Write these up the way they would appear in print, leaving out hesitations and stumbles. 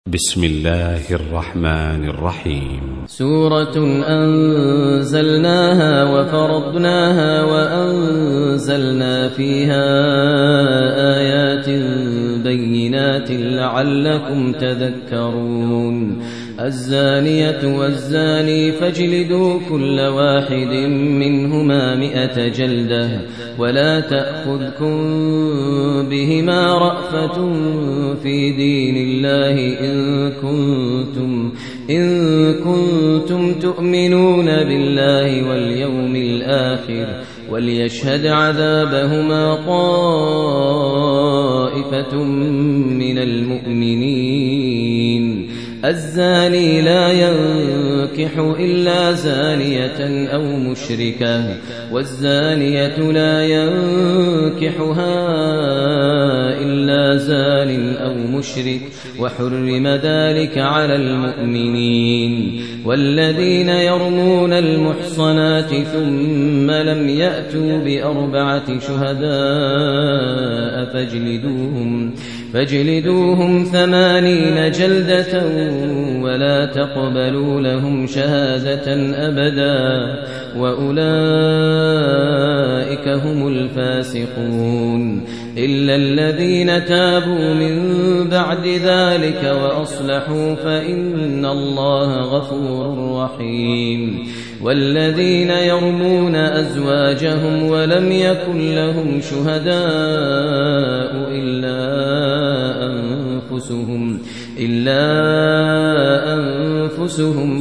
بسم الله الرحمن الرحيم. سورة أنزلناها وفرضناها وأنزلنا فيها آيات بينات لعلكم تذكرون. الزانية والزاني فاجلدوا كل واحد منهما 100 جلدة ولا تأخذكم بهما رأفة في دين الله إن كنتم تؤمنون بالله واليوم الآخر وليشهد عذابهما طائفة من المؤمنين. الزاني لا ينكح إلا زانية أو مشركة والزانية لا ينكحها إلا زان أو مشرك وحرم ذلك على المؤمنين. والذين يرمون المحصنات ثم لم يأتوا ب4 شهداء فاجلدوهم 80 جلدة ولا تقبلوا لهم شهادة أبدا وأولئك هم الفاسقون. إلا الذين تابوا من بعد ذلك وأصلحوا فإن الله غفور رحيم. والذين يرمون أزواجهم ولم يكن لهم شهداء إلا أنفسهم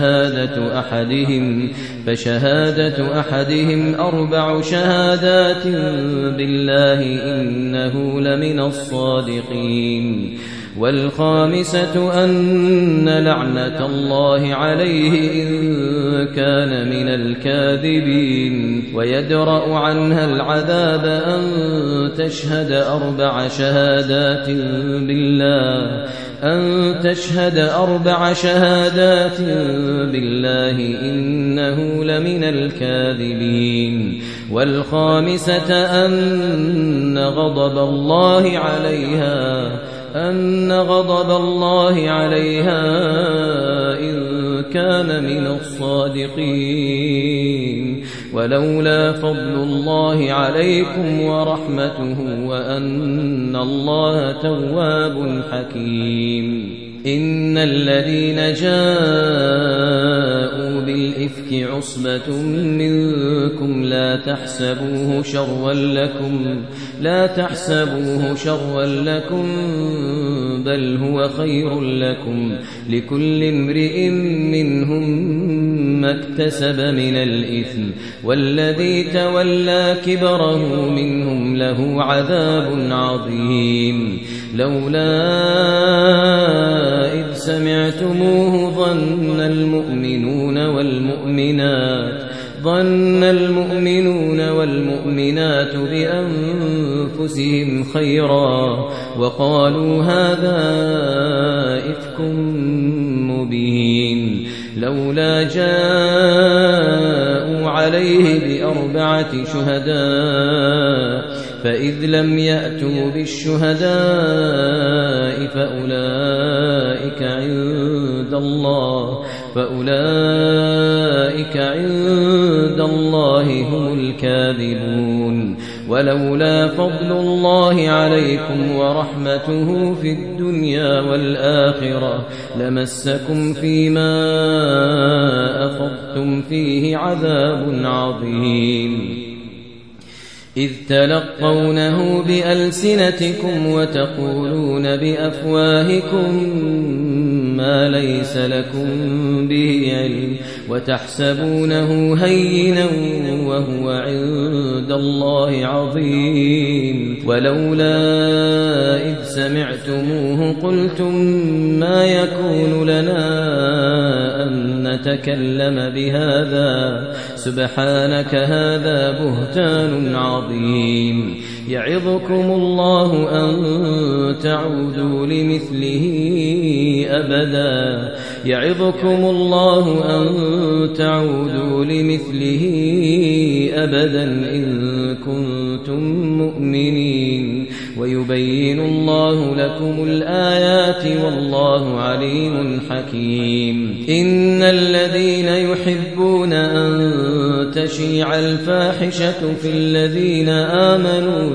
فشهادة أحدهم 4 شهادات بالله إنه لمن الصادقين. والخامسة أن لعنة الله عليه إن كان من الكاذبين. ويدرأ عنها العذاب أن تشهد 4 شهادات بالله إنه لمن الكاذبين. والخامسة أن غضب الله عليها إن كان من الصادقين. ولولا فضل الله عليكم ورحمته وأن الله تواب حكيم. إن الذين جاءوا بالإفك عصبة منكم لا تحسبوه شرا لكم بل هو خير لكم. لكل امرئ منهم ما اكتسب من الإثم والذي تولى كبره منهم له عذاب عظيم. لولا إذ سمعتموه ظن المؤمنون والمؤمنات بأنفسهم خيرا وقالوا هذا إفك مبين. لولا جاءوا عليه ب4 شهداء فإذ لم يأتوا بالشهداء فأولئك عند الله هم الكاذبون. ولولا فضل الله عليكم ورحمته في الدنيا والآخرة لمسكم فيما أخذتم فيه عذاب عظيم. إذ تلقونه بألسنتكم وتقولون بأفواهكم ما ليس لكم به علم وتحسبونه هينا وهو عند الله عظيم. ولولا إذ سمعتموه قلتم ما يكون لنا أن نتكلم بهذا سبحانك هذا بهتان عظيم. يعظكم الله أن تعودوا لمثله أبدا إن كنتم مؤمنين. ويبين الله لكم الآيات والله عليم حكيم. إن الذين يحبون أن تشيع الفاحشة في الذين آمنوا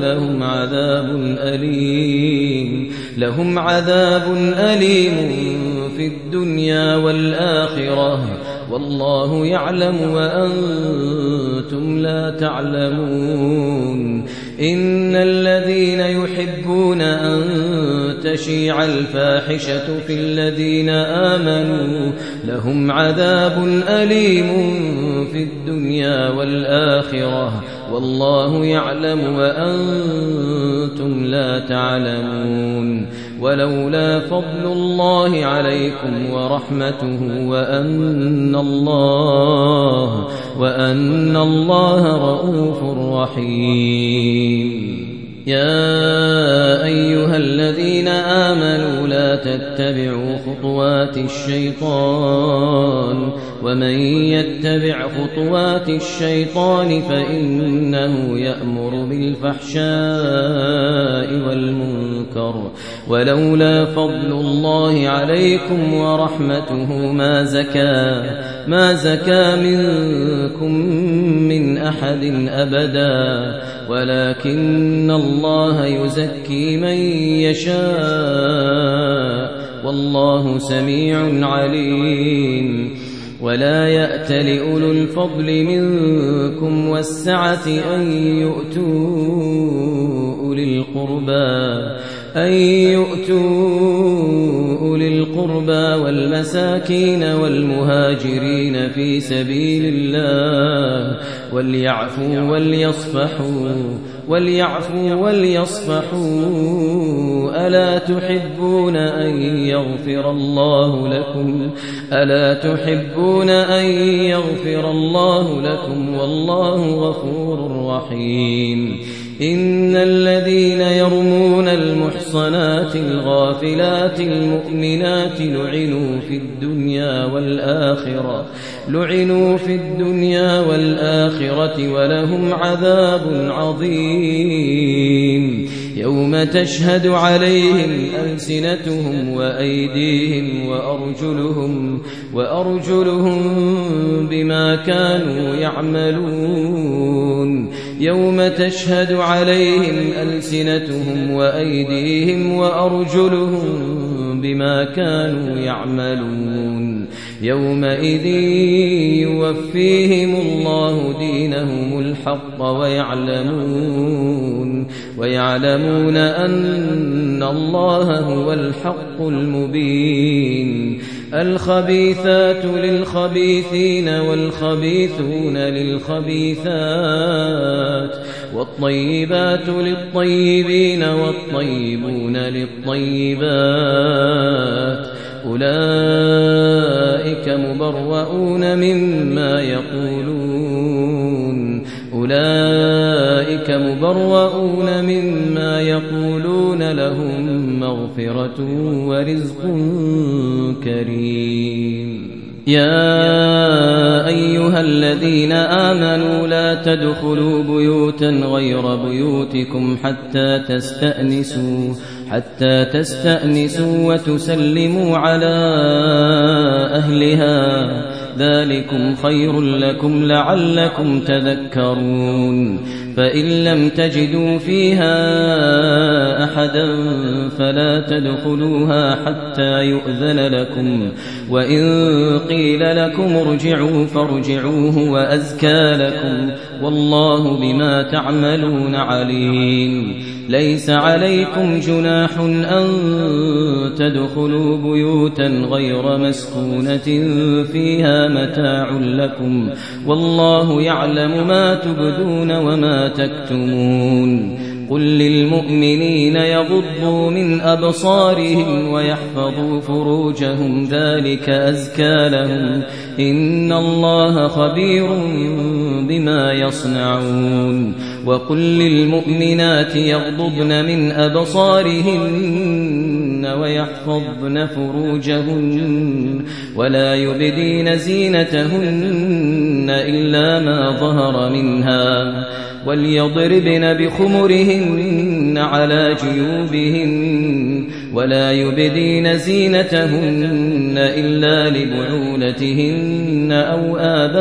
لهم عذاب أليم في الدنيا والآخرة والله يعلم وأنتم لا تعلمون. إن الذين يحبون أن تشيع الفاحشة في الذين آمنوا لهم عذاب أليم في الدنيا والآخرة والله يعلم وأنتم لا تعلمون. ولولا فضل الله عليكم ورحمته وأن الله رؤوف رحيم. يا أيها الذين آمنوا لا تتبعوا خطوات الشيطان ومن يتبع خطوات الشيطان فإنه يأمر بالفحشاء والمنكر ولولا فضل الله عليكم ورحمته ما زكى منكم من أحد أبدا ولكن الله يزكي من يشاء والله سميع عليم. ولا يأت لأولو الفضل منكم والسعة أن يؤتوا أولي القربى والمساكين والمهاجرين في سبيل الله وليعفوا وليصفحوا ألا تحبون أن يغفر الله لكم والله غفور رحيم. إن الذين يرمون المحصنات الغافلات المؤمنات لعنوا في الدنيا والآخرة ولهم عذاب عظيم. يوم تشهد عليهم ألسنتهم وأيديهم وأرجلهم بما كانوا يعملون. يوم تشهد عليهم ألسنتهم وأيديهم وأرجلهم بما كانوا يعملون. يومئذ يوفيهم الله دينهم الحق ويعلمون أن الله هو الحق المبين. الخبيثات للخبيثين والخبيثون للخبيثات والطيبات للطيبين والطيبون للطيبات أولئك مبرؤون مما يقولون لهم مغفرة ورزق كريم. يا أيها الذين آمنوا لا تدخلوا بيوتا غير بيوتكم حتى تستأنسوا وتسلموا على أهلها ذلكم خير لكم لعلكم تذكرون. فإن لم تجدوا فيها أحدا فلا تدخلوها حتى يؤذن لكم وإن قيل لكم ارجعوا فارجعوا هو أزكى لكم والله بما تعملون عليم. ليس عليكم جناح أن تدخلوا بيوتا غير مسكونة فيها متاع لكم والله يعلم ما تبدون وما تكتمون. قل للمؤمنين يغضوا من أبصارهم ويحفظوا فروجهم ذلك أزكى لهم إن الله خبير بما يصنعون. وقل للمؤمنات يغضضن من أبصارهن ويحفظن فروجهن ولا يبدين زينتهن إلا ما ظهر منها وليضربن بخمرهن على جيوبهن ولا يبدين زينتهن إلا لبعولتهن أو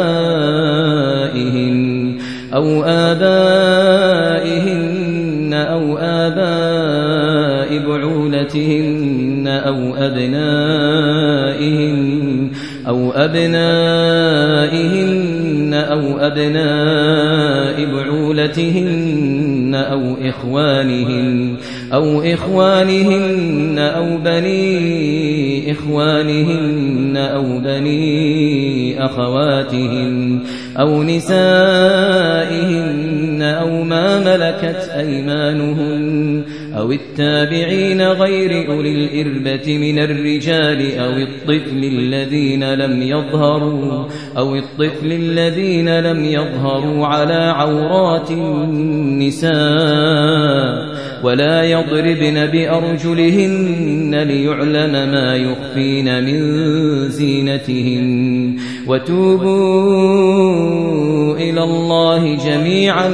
آبائهن أو آباء بعولتهن أو أبنائهن أو أبناء بعولتهن أو إخوانهن أو بني إخوانهن أو بني أخواتهن أو نسائهن أو ما ملكت أيمانهن أو التابعين غير أولي الإربة من الرجال أو الطفل الذين لم يظهروا على عورات النساء ولا يضربن بأرجلهن ليعلم ما يخفين من زينتهن وتوبوا إلى الله جميعا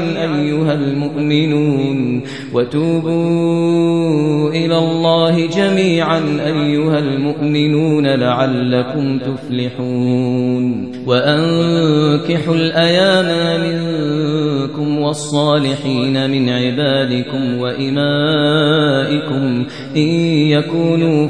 أيها المؤمنون لعلكم تفلحون وأنكحوا الأيام منكم والصالحين من عبادكم وإمائكم إن يكونوا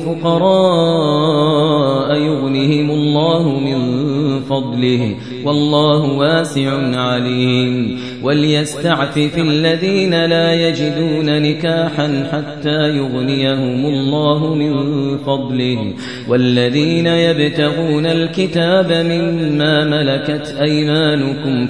فقراء يغنهم الله من فضله والله واسع عليم وليستعفف الذين لا يجدون نكاحا حتى يغنيهم الله من فضله والذين يبتغون الكتاب مما ملكت أيمانكم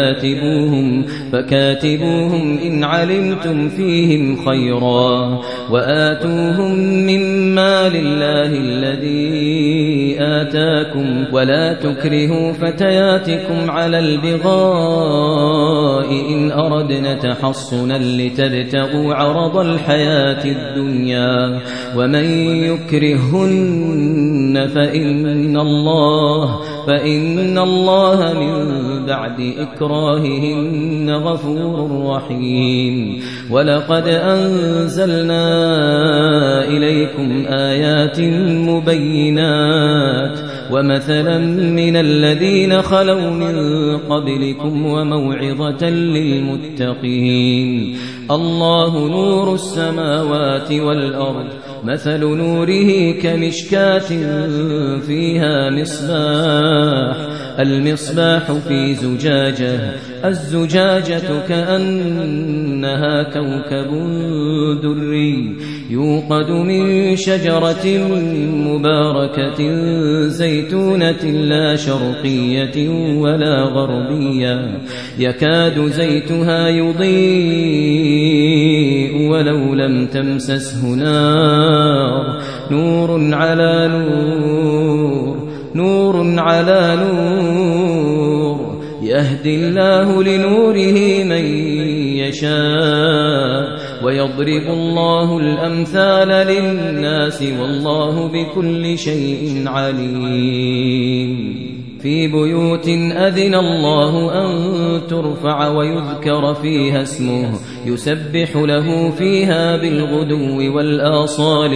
فكاتبوهم إن علمتم فيهم خيرا وآتوهم مما لله الذي آتاكم ولا تكرهوا فتياتكم على البغاء إن أردنا تحصنا لتبتغوا عرض الحياة الدنيا ومن يكرهن فإن الله من بعد إكراههن غفور رحيم ولقد أنزلنا إليكم آيات مبينات ومثلا من الذين خلوا من قبلكم وموعظة للمتقين الله نور السماوات والأرض مثل نوره كمشكاة فيها المصباح في زجاجة الزجاجة كأنها كوكب دري يوقد من شجرة مباركة زيتونة لا شرقية ولا غربية يكاد زيتها يضيء ولو لم تمسسه نار نور على نور يهدي الله لنوره من يشاء ويضرب الله الأمثال للناس والله بكل شيء عليم في بيوت أذن الله أن ترفع ويذكر فيها اسمه يسبح له فيها بالغدو والآصال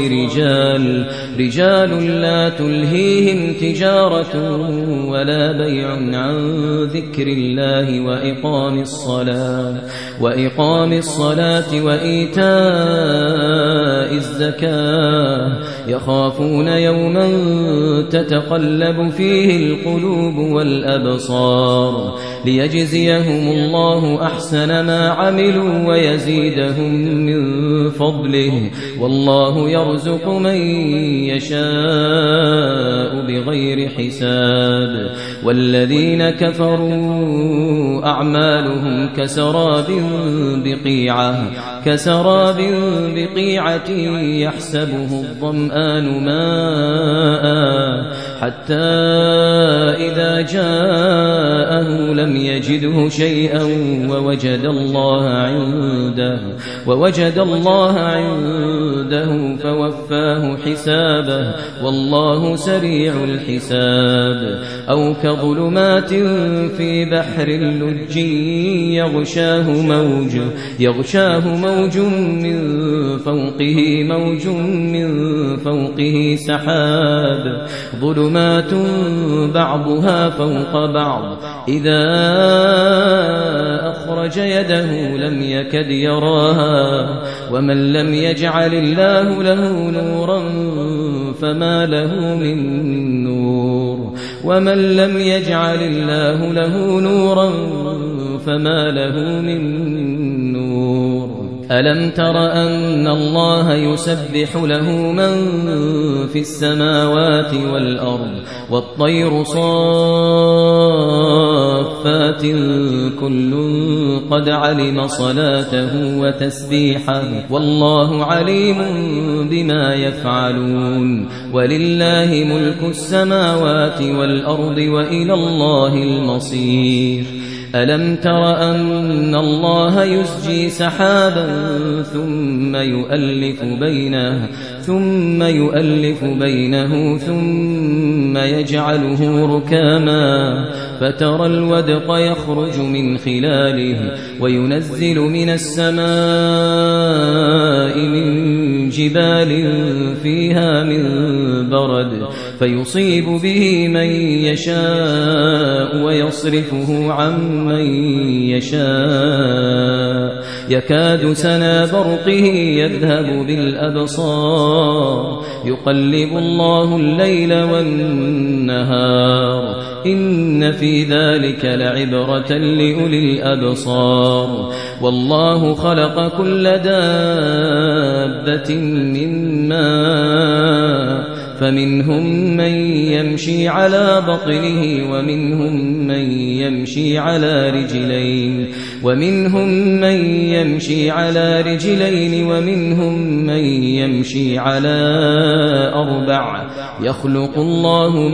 رجال لا تلهيهم تجارة ولا بيع عن ذكر الله وإقام الصلاة وإيتاء الزكاة يخافون يوما تتقلب فيه القلوب والأبصار ليجزيهم الله أحسن ما عملوا ويزيدهم من فضله والله يرزق من يشاء بغير حساب والذين كفروا أعمالهم كسراب بقيعة يحسبه الظمآن ماء حتى إذا جاءه لم يجده شيئا ووجد الله عنده عنده فوفاه حسابه والله سريع الحساب أو كظلمات في بحر اللج يغشاه موج من فوقه سحاب ظلمات بعضها فوق بعض إذا أخرج يده لم يكد يراها ومن لم يجعل الله له نورا فما له من نور ومن لم يجعل الله له نورا فما له من نور ألم تر أن الله يسبح له من في السماوات والأرض والطير صافات كل قد علم صلاته وتسبيحه والله عليم بما يفعلون ولله ملك السماوات والأرض وإلى الله المصير ألم تر أن الله يسجي سحابا ثم يؤلف بينه ثم يجعله ركاما فترى الودق يخرج من خلاله وينزل من السماء من جبال فيها من برد فيصيب به من يشاء ويصرفه عن من يشاء يكاد سنا برقه يذهب بالأبصار يقلب الله الليل والنهار إن في ذلك لعبرة لأولي الأبصار والله خلق كل دابة من ماء فمنهم من يمشي على بطنه ومنهم من يمشي على رجلين ومنهم من يمشي على أربع يخلق الله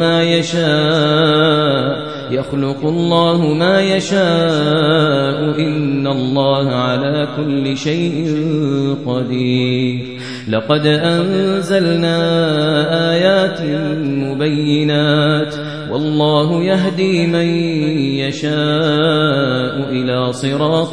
ما يشاء إن الله على كل شيء قدير لقد أنزلنا آيات مبينات والله يهدي من يشاء إلى صراط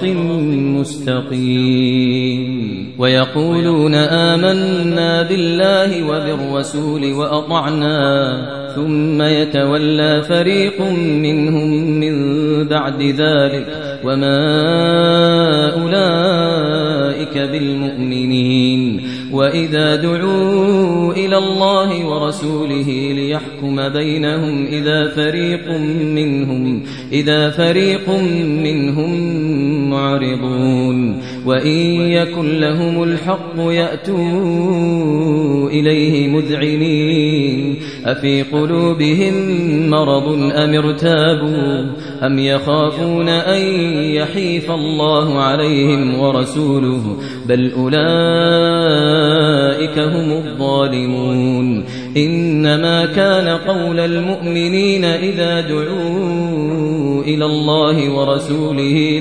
مستقيم ويقولون آمنا بالله وبالرسول وأطعنا ثم يتولى فريق منهم من بعد ذلك وما أولئك بالمؤمنين وإذا دعوا إلى الله ورسوله ليحكم بينهم إذا فريق منهم معرضون وإن يكن لهم الحق يأتوا إليه مذعنين أفي قلوبهم مرض أم ارتابوا أم يخافون أن يحيف الله عليهم ورسوله بل أولئك هم الظالمون إنما كان قول المؤمنين إذا دعوا إلى الله ورسوله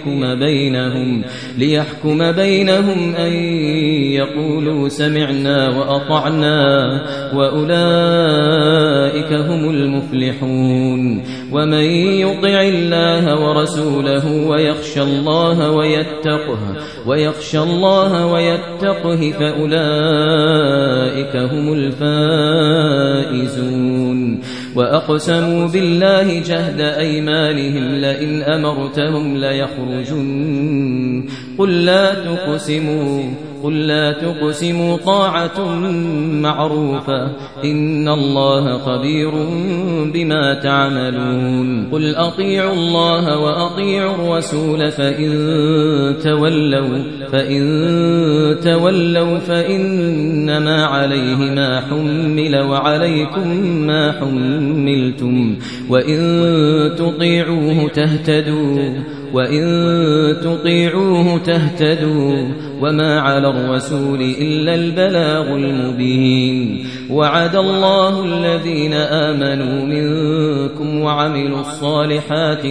ليحكم بينهم أن يقولوا سمعنا وأطعنا وأولئك هم المفلحون ومن يطع الله ورسوله ويخشى الله ويتقه فأولئك هم الفائزون وأقسموا بالله جهد أيمانهم لئن أمرتهم ليخرجن قل لا تقسموا طاعة معروفة إن الله خبير بما تعملون قل أطيعوا الله وأطيعوا الرسول فإن تولوا فإنما عليه ما حمل وعليكم ما حملتم وإن تطيعوه تهتدوا وإن تطيعوه تهتدوا وما على الرسول إلا البلاغ المبين وعد الله الذين آمنوا منكم وعملوا الصالحات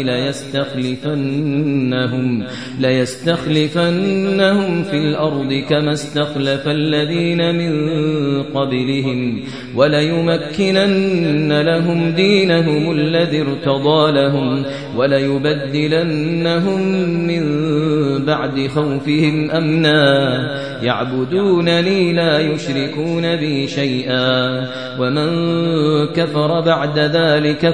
ليستخلفنهم في الأرض كما استخلف الذين من قبلهم وليمكنن لهم دينهم الذي ارتضى لهم وليبدلنهم من بعد خوفهم أمنا يعبدونني لا يشركون بي شيئا ومن كفر بعد ذلك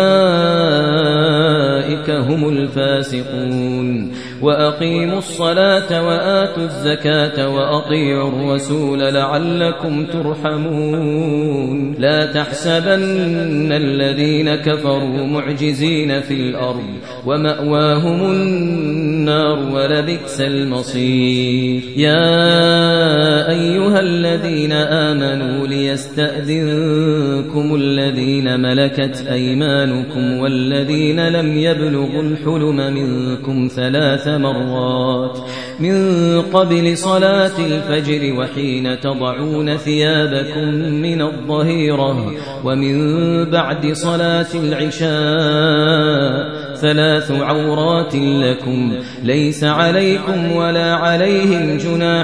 فأولئك هم الفاسقون وأقيموا الصلاة وآتوا الزكاة وأطيعوا الرسول لعلكم ترحمون لا تحسبن الذين كفروا معجزين في الأرض ومأواهم النار ولبئس المصير يا أيها الذين آمنوا ليستأذنكم الذين ملكت أيمانكم والذين لم يبلغوا الحلم منكم 3 مرات من قبل صلاة الفجر وحين تضعون ثيابكم من الظهيرة ومن بعد صلاة العشاء 3 عورات لكم ليس عليكم ولا عليهم جناح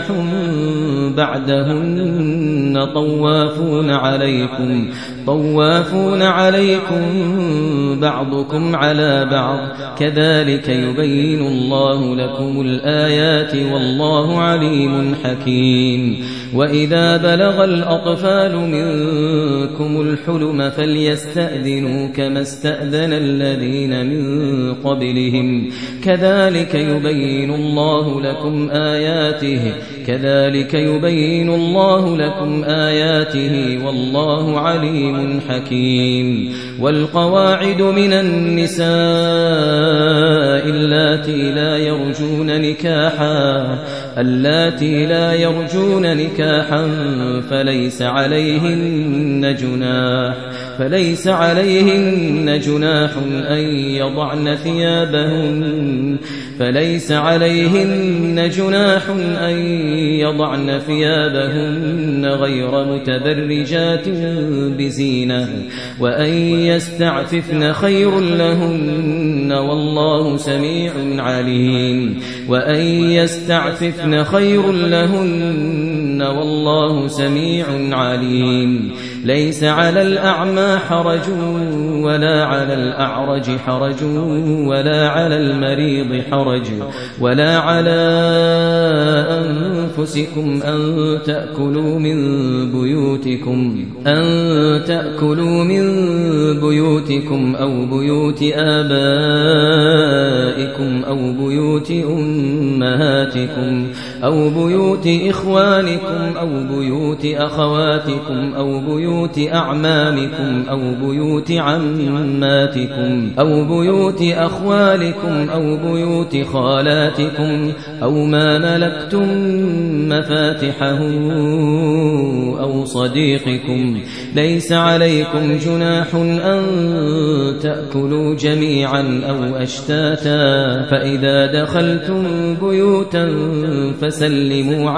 بعدهن طوافون عليكم بعضكم على بعض كذلك يبين الله لكم الآيات والله عليم حكيم وإذا بلغ الأطفال منكم الحلم فليستأذنوا كما استأذن الذين من قبلهم كذلك يبين الله لكم آياته والله عليم حكيم والقواعد من النساء اللاتي لا يرجون نكاحا فليس عليهن جناح أن يضعن ثيابهن غير متبرجات بزينة وأن يستعففن خير لهن والله سميع عليم ليس على الأعمى حرج ولا على الأعرج حرج ولا على المريض حرج ولا على أنفسكم أن تأكلوا من بيوتكم أو بيوت آبائكم أو بيوت أمهاتكم أو بيوت إخوانكم أو بيوت أخواتكم أو بيوت أعمامكم أو بيوت عماتكم أو بيوت أخوالكم أو بيوت خالاتكم أو ما ملكتم مفاتحه أو صديقكم ليس عليكم جناح أن تأكلوا جميعا أو أشتاتا فإذا دخلتم بيوتا فسلموا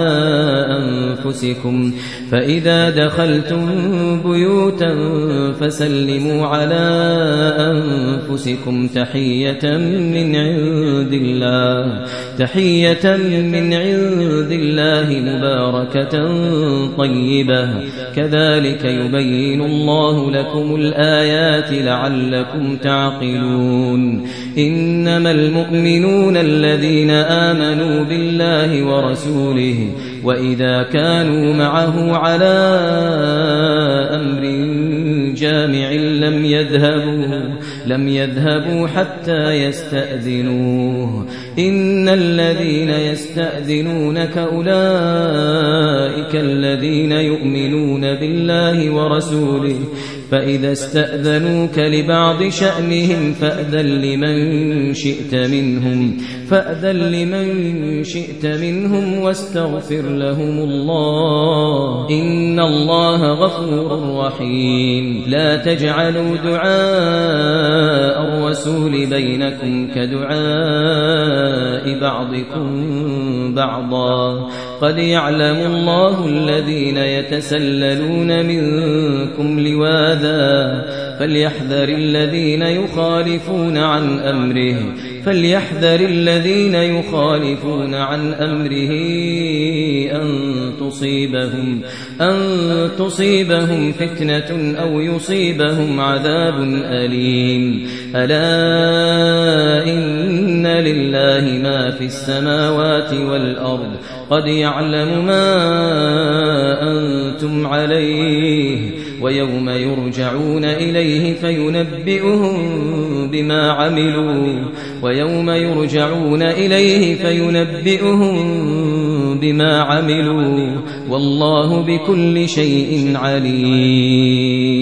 على أنفسكم تحية من عند الله مباركة طيبة كذلك يبين الله لكم الآيات لعلكم تعقلون إنما المؤمنون الذين آمنوا بالله ورسوله وإذا كانوا معه على أمر جامع لم يذهبوا حتى يستأذنوه إن الذين يستأذنونك أولئك الذين يؤمنون بالله ورسوله فإذا استأذنوك لبعض شأنهم فأذن لمن شئت منهم واستغفر لهم الله إن الله غفور رحيم لا تجعلوا دعاء الرسول بينكم كدعاء بعضكم بعضا قد يعلم الله الذين يتسللون منكم لواذا فليحذر الذين يخالفون عن أمره أن تصيبهم فتنة أو يصيبهم عذاب أليم ألا إن لله ما في السماوات والأرض قد يعلم ما أنتم عليه ويوم يرجعون إليه فينبئهم بما عملوا والله بكل شيء عليم.